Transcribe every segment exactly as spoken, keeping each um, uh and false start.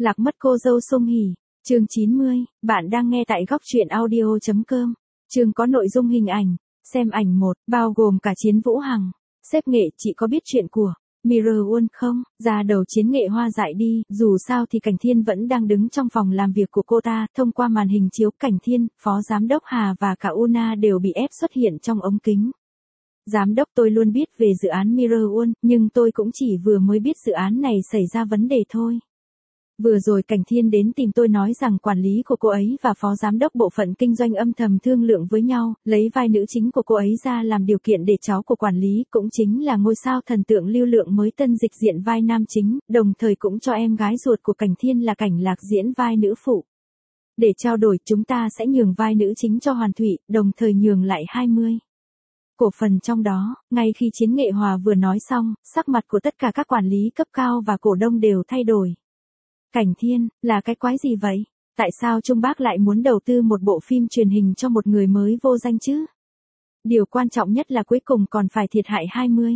Lạc mất cô dâu Song Hỷ, chương chín mươi, bạn đang nghe tại góc truyện audio chấm com. Chương có nội dung hình ảnh, xem ảnh một, bao gồm cả Chiến Vũ Hằng. Sếp Nghệ, chị có biết chuyện của Mirror World không? Ra đầu Chiến Nghệ hoa dại đi, dù sao thì Cảnh Thiên vẫn đang đứng trong phòng làm việc của cô ta, thông qua màn hình chiếu Cảnh Thiên, Phó Giám đốc Hà và cả Una đều bị ép xuất hiện trong ống kính. Giám đốc, tôi luôn biết về dự án Mirror World, nhưng tôi cũng chỉ vừa mới biết dự án này xảy ra vấn đề thôi. Vừa rồi Cảnh Thiên đến tìm tôi nói rằng quản lý của cô ấy và phó giám đốc bộ phận kinh doanh âm thầm thương lượng với nhau, lấy vai nữ chính của cô ấy ra làm điều kiện để cháu của quản lý, cũng chính là ngôi sao thần tượng Lưu Lượng mới tân dịch diện vai nam chính, đồng thời cũng cho em gái ruột của Cảnh Thiên là Cảnh Lạc diễn vai nữ phụ. Để trao đổi, chúng ta sẽ nhường vai nữ chính cho Hoàn Thụy, đồng thời nhường lại hai mươi cổ phần trong đó. Ngay khi Chiến Nghệ Hòa vừa nói xong, sắc mặt của tất cả các quản lý cấp cao và cổ đông đều thay đổi. Cảnh Thiên, là cái quái gì vậy? Tại sao Trung Bác lại muốn đầu tư một bộ phim truyền hình cho một người mới vô danh chứ? Điều quan trọng nhất là cuối cùng còn phải thiệt hại hai mươi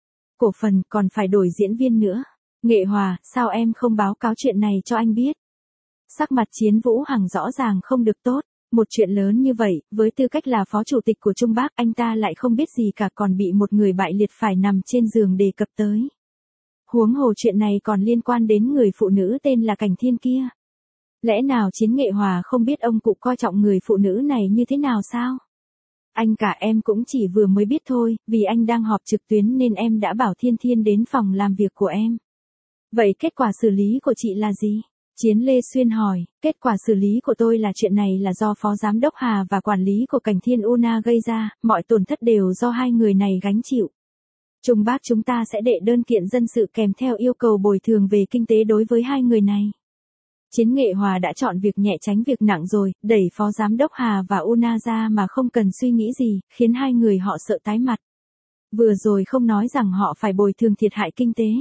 cổ phần, còn phải đổi diễn viên nữa. Nghệ Hòa, sao em không báo cáo chuyện này cho anh biết? Sắc mặt Chiến Vũ Hằng rõ ràng không được tốt. Một chuyện lớn như vậy, với tư cách là phó chủ tịch của Trung Bác, anh ta lại không biết gì cả, còn bị một người bại liệt phải nằm trên giường đề cập tới. Huống hồ chuyện này còn liên quan đến người phụ nữ tên là Cảnh Thiên kia. Lẽ nào Chiến Nghệ Hòa không biết ông cụ coi trọng người phụ nữ này như thế nào sao? Anh cả, em cũng chỉ vừa mới biết thôi, vì anh đang họp trực tuyến nên em đã bảo Thiên Thiên đến phòng làm việc của em. Vậy kết quả xử lý của chị là gì? Chiến Lê Xuyên hỏi, kết quả xử lý của tôi là chuyện này là do Phó Giám đốc Hà và quản lý của Cảnh Thiên Una gây ra, mọi tổn thất đều do hai người này gánh chịu. Trung Bác, chúng ta sẽ đệ đơn kiện dân sự kèm theo yêu cầu bồi thường về kinh tế đối với hai người này. Chiến Nghệ Hòa đã chọn việc nhẹ tránh việc nặng rồi, đẩy Phó Giám đốc Hà và Una ra mà không cần suy nghĩ gì, khiến hai người họ sợ tái mặt. Vừa rồi không nói rằng họ phải bồi thường thiệt hại kinh tế.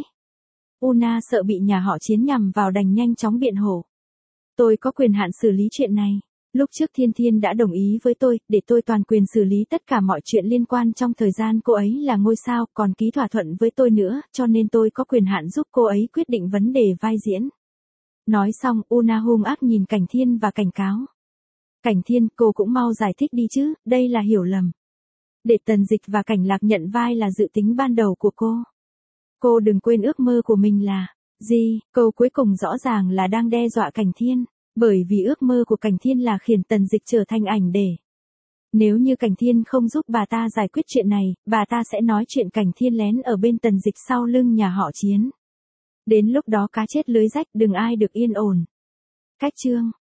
Una sợ bị nhà họ Chiến nhằm vào đành nhanh chóng biện hộ. Tôi có quyền hạn xử lý chuyện này. Lúc trước Thiên Thiên đã đồng ý với tôi, để tôi toàn quyền xử lý tất cả mọi chuyện liên quan trong thời gian cô ấy là ngôi sao, còn ký thỏa thuận với tôi nữa, cho nên tôi có quyền hạn giúp cô ấy quyết định vấn đề vai diễn. Nói xong, Una hung ác nhìn Cảnh Thiên và cảnh cáo. Cảnh Thiên, cô cũng mau giải thích đi chứ, đây là hiểu lầm. Để Tần Dịch và Cảnh Lạc nhận vai là dự tính ban đầu của cô. Cô đừng quên ước mơ của mình là gì? Câu cuối cùng rõ ràng là đang đe dọa Cảnh Thiên, bởi vì ước mơ của Cảnh Thiên là khiến Tần Dịch trở thành ảnh để. Nếu như Cảnh Thiên không giúp bà ta giải quyết chuyện này, bà ta sẽ nói chuyện Cảnh Thiên lén ở bên Tần Dịch sau lưng nhà họ Chiến. Đến lúc đó cá chết lưới rách, đừng ai được yên ổn. Cách chương